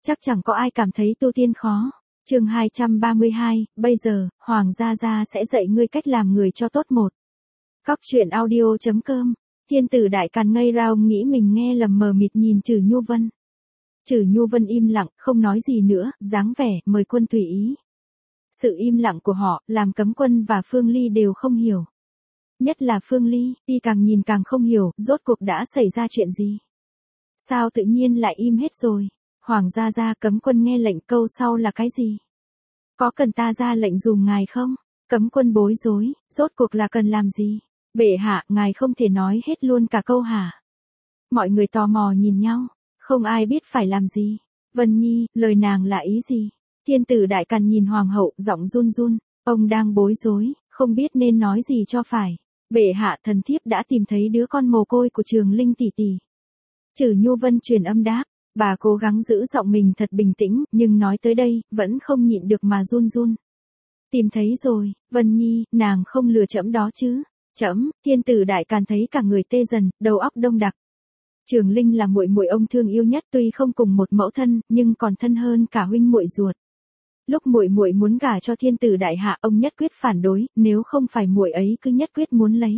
Chắc chẳng có ai cảm thấy tu tiên khó. Chương 232, bây giờ, Hoàng Gia Gia sẽ dạy ngươi cách làm người cho tốt một. Cóc truyện audio.com. Thiên tử đại càn ngây ra, ông nghĩ mình nghe lầm, mờ mịt nhìn Trử Nhu Vân. Trử Nhu Vân im lặng, không nói gì nữa, dáng vẻ mời quân tùy ý. Sự im lặng của họ làm Cấm Quân và Phương Ly đều không hiểu. Nhất là Phương Ly, y càng nhìn càng không hiểu, rốt cuộc đã xảy ra chuyện gì. Sao tự nhiên lại im hết rồi? Hoàng Gia Gia, Cấm Quân nghe lệnh, câu sau là cái gì? Có cần ta ra lệnh dùm ngài không? Cấm Quân bối rối, rốt cuộc là cần làm gì? Bệ hạ, ngài không thể nói hết luôn cả câu hả? Mọi người tò mò nhìn nhau, không ai biết phải làm gì. Vân Nhi, lời nàng là ý gì? Thiên tử đại càn nhìn hoàng hậu, giọng run run, ông đang bối rối, không biết nên nói gì cho phải. Bệ hạ, thần thiếp đã tìm thấy đứa con mồ côi của Trường Linh tỷ tỷ. Trử Nhu Vân truyền âm đáp, bà cố gắng giữ giọng mình thật bình tĩnh, nhưng nói tới đây, vẫn không nhịn được mà run run. Tìm thấy rồi, Vân Nhi, nàng không lừa trẫm đó chứ? Trẫm. Thiên tử đại càn thấy cả người tê dần, đầu óc đông đặc. Trường Linh là muội muội ông thương yêu nhất, tuy không cùng một mẫu thân, nhưng còn thân hơn cả huynh muội ruột. Lúc muội muội muốn gả cho thiên tử đại hạ, ông nhất quyết phản đối, nếu không phải muội ấy cứ nhất quyết muốn lấy.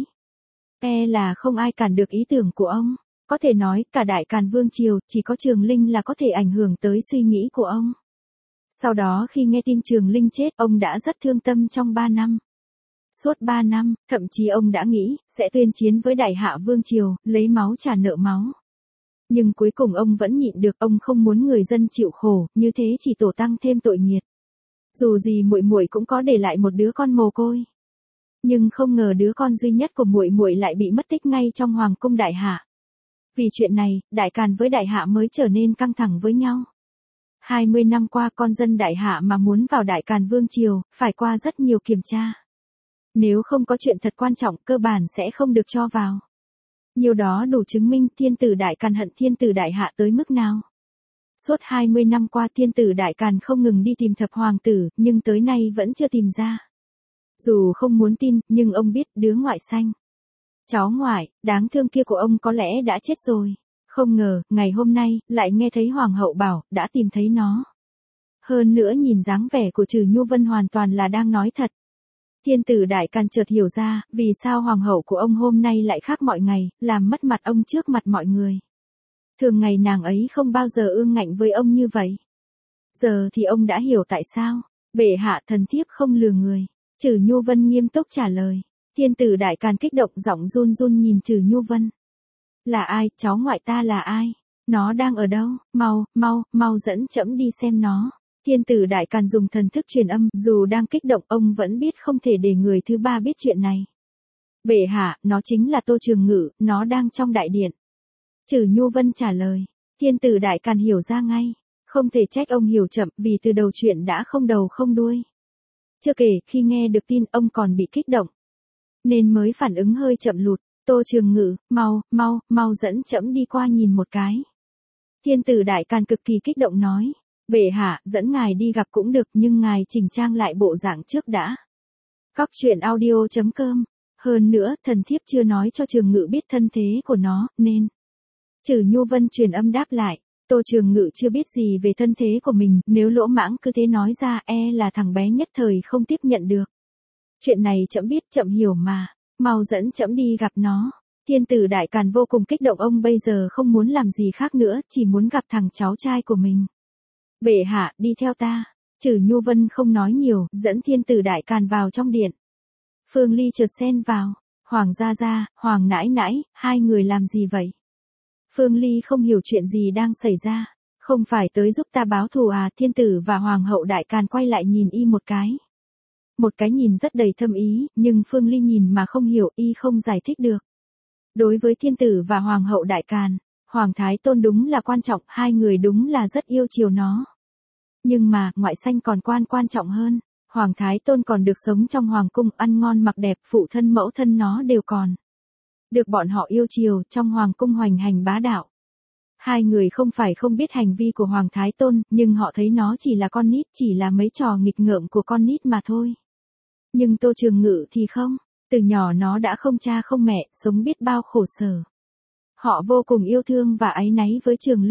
Là không ai cản được ý tưởng của ông. Có thể nói, cả đại càn vương triều, chỉ có Trường Linh là có thể ảnh hưởng tới suy nghĩ của ông. Sau đó khi nghe tin Trường Linh chết, ông đã rất thương tâm trong 3 năm. Suốt 3 năm, thậm chí ông đã nghĩ, sẽ tuyên chiến với đại hạ vương triều, lấy máu trả nợ máu. Nhưng cuối cùng ông vẫn nhịn được, ông không muốn người dân chịu khổ, như thế chỉ tổ tăng thêm tội nghiệt. Dù gì muội muội cũng có để lại một đứa con mồ côi. Nhưng không ngờ đứa con duy nhất của muội muội lại bị mất tích ngay trong hoàng cung đại hạ. Vì chuyện này, đại càn với đại hạ mới trở nên căng thẳng với nhau. 20 năm qua, con dân đại hạ mà muốn vào đại càn vương triều, phải qua rất nhiều kiểm tra. Nếu không có chuyện thật quan trọng, cơ bản sẽ không được cho vào. Nhiều đó đủ chứng minh thiên tử đại càn hận thiên tử đại hạ tới mức nào. Suốt 20 năm qua, thiên tử đại càn không ngừng đi tìm thập hoàng tử, nhưng tới nay vẫn chưa tìm ra. Dù không muốn tin, nhưng ông biết đứa ngoại xanh, cháu ngoại, đáng thương kia của ông có lẽ đã chết rồi. Không ngờ, ngày hôm nay, lại nghe thấy hoàng hậu bảo, đã tìm thấy nó. Hơn nữa nhìn dáng vẻ của Trử Nhu Vân hoàn toàn là đang nói thật. Thiên tử đại càn chợt hiểu ra, vì sao hoàng hậu của ông hôm nay lại khác mọi ngày, làm mất mặt ông trước mặt mọi người. Thường ngày nàng ấy không bao giờ ương ngạnh với ông như vậy. Giờ thì ông đã hiểu tại sao. Bệ hạ, thần thiếp không lừa người. Trử Nhu Vân nghiêm túc trả lời. Thiên tử đại càn kích động, giọng run run nhìn Trử Nhu Vân. Là ai, cháu ngoại ta là ai? Nó đang ở đâu? Mau dẫn trẫm đi xem nó. Thiên tử đại càn dùng thần thức truyền âm, dù đang kích động, ông vẫn biết không thể để người thứ ba biết chuyện này. Bệ hạ, nó chính là Tô Trường Ngự, nó đang trong đại điện. Trử Nhu Vân trả lời. Thiên tử đại càn hiểu ra ngay. Không thể trách ông hiểu chậm, vì từ đầu chuyện đã không đầu không đuôi. Chưa kể, khi nghe được tin, ông còn bị kích động, nên mới phản ứng hơi chậm lụt. Tô Trường Ngự, mau dẫn trẫm đi qua nhìn một cái. Thiên tử đại càn cực kỳ kích động nói. Bệ hạ, dẫn ngài đi gặp cũng được, nhưng ngài chỉnh trang lại bộ dạng trước đã. Cóc truyện audio.com. Hơn nữa, thần thiếp chưa nói cho Trường Ngự biết thân thế của nó, nên. Trử Nhu Vân truyền âm đáp lại. Tô Trường Ngự chưa biết gì về thân thế của mình, nếu lỗ mãng cứ thế nói ra, là thằng bé nhất thời không tiếp nhận được. Chuyện này trẫm biết, trẫm hiểu mà. Mau dẫn trẫm đi gặp nó. Thiên tử đại càn vô cùng kích động, ông bây giờ không muốn làm gì khác nữa, chỉ muốn gặp thằng cháu trai của mình. Bệ hạ, đi theo ta. Trử Nhu Vân không nói nhiều, dẫn thiên tử đại càn vào trong điện. Phương Ly chợt xen vào. Hoàng Gia Gia, Hoàng nãi nãi, hai người làm gì vậy? Phương Ly không hiểu chuyện gì đang xảy ra. Không phải tới giúp ta báo thù à? Thiên tử và hoàng hậu đại càn quay lại nhìn y một cái. Một cái nhìn rất đầy thâm ý, nhưng Phương Ly nhìn mà không hiểu, y không giải thích được. Đối với thiên tử và hoàng hậu đại càn, Hoàng Thái Tôn đúng là quan trọng, hai người đúng là rất yêu chiều nó. Nhưng mà, ngoại xanh còn quan trọng hơn. Hoàng Thái Tôn còn được sống trong hoàng cung, ăn ngon mặc đẹp, phụ thân mẫu thân nó đều còn được bọn họ yêu chiều, trong hoàng cung hoành hành bá đạo. Hai người không phải không biết hành vi của Hoàng Thái Tôn, nhưng họ thấy nó chỉ là con nít, chỉ là mấy trò nghịch ngợm của con nít mà thôi. Nhưng Tô Trường Ngự thì không. Từ nhỏ nó đã không cha không mẹ, sống biết bao khổ sở. Họ vô cùng yêu thương và áy náy với Trường Linh.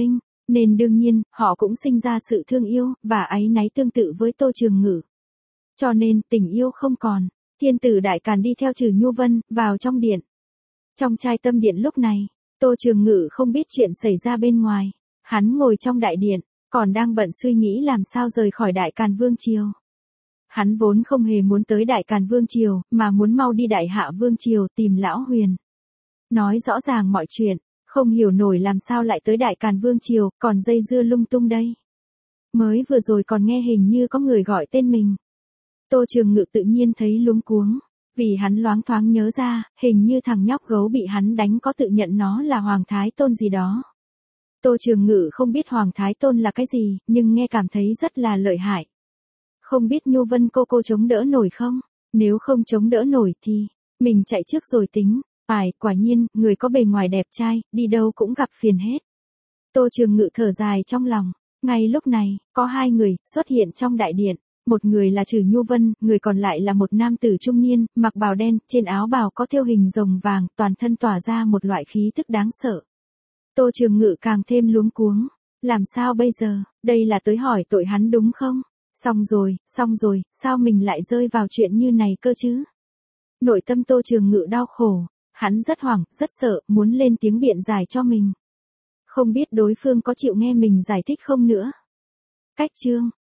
Nên đương nhiên, họ cũng sinh ra sự thương yêu, và áy náy tương tự với Tô Trường Ngự. Cho nên, tình yêu không còn. Thiên tử Đại Càn đi theo Trừ Nhu Vân, vào trong điện. Trong trai tâm điện lúc này, Tô Trường Ngự không biết chuyện xảy ra bên ngoài. Hắn ngồi trong đại điện, còn đang bận suy nghĩ làm sao rời khỏi Đại Càn Vương Triều. Hắn vốn không hề muốn tới Đại Càn Vương Triều, mà muốn mau đi Đại Hạ Vương Triều tìm Lão Huyền. Nói rõ ràng mọi chuyện, không hiểu nổi làm sao lại tới Đại Càn Vương Triều, còn dây dưa lung tung đây. Mới vừa rồi còn nghe hình như có người gọi tên mình. Tô Trường Ngự tự nhiên thấy luống cuống, vì hắn loáng thoáng nhớ ra, hình như thằng nhóc gấu bị hắn đánh có tự nhận nó là Hoàng Thái Tôn gì đó. Tô Trường Ngự không biết Hoàng Thái Tôn là cái gì, nhưng nghe cảm thấy rất là lợi hại. Không biết Nhu Vân cô chống đỡ nổi không? Nếu không chống đỡ nổi thì, mình chạy trước rồi tính. Quả nhiên, người có bề ngoài đẹp trai, đi đâu cũng gặp phiền hết. Tô Trường Ngự thở dài trong lòng. Ngay lúc này, có hai người xuất hiện trong đại điện. Một người là Trừ Nhu Vân, người còn lại là một nam tử trung niên, mặc bào đen, trên áo bào có thêu hình rồng vàng, toàn thân tỏa ra một loại khí tức đáng sợ. Tô Trường Ngự càng thêm luống cuống. Làm sao bây giờ, đây là tới hỏi tội hắn đúng không? Xong rồi, sao mình lại rơi vào chuyện như này cơ chứ? Nội tâm Tô Trường Ngự đau khổ, hắn rất hoảng, rất sợ, muốn lên tiếng biện giải cho mình. Không biết đối phương có chịu nghe mình giải thích không nữa. Cách chương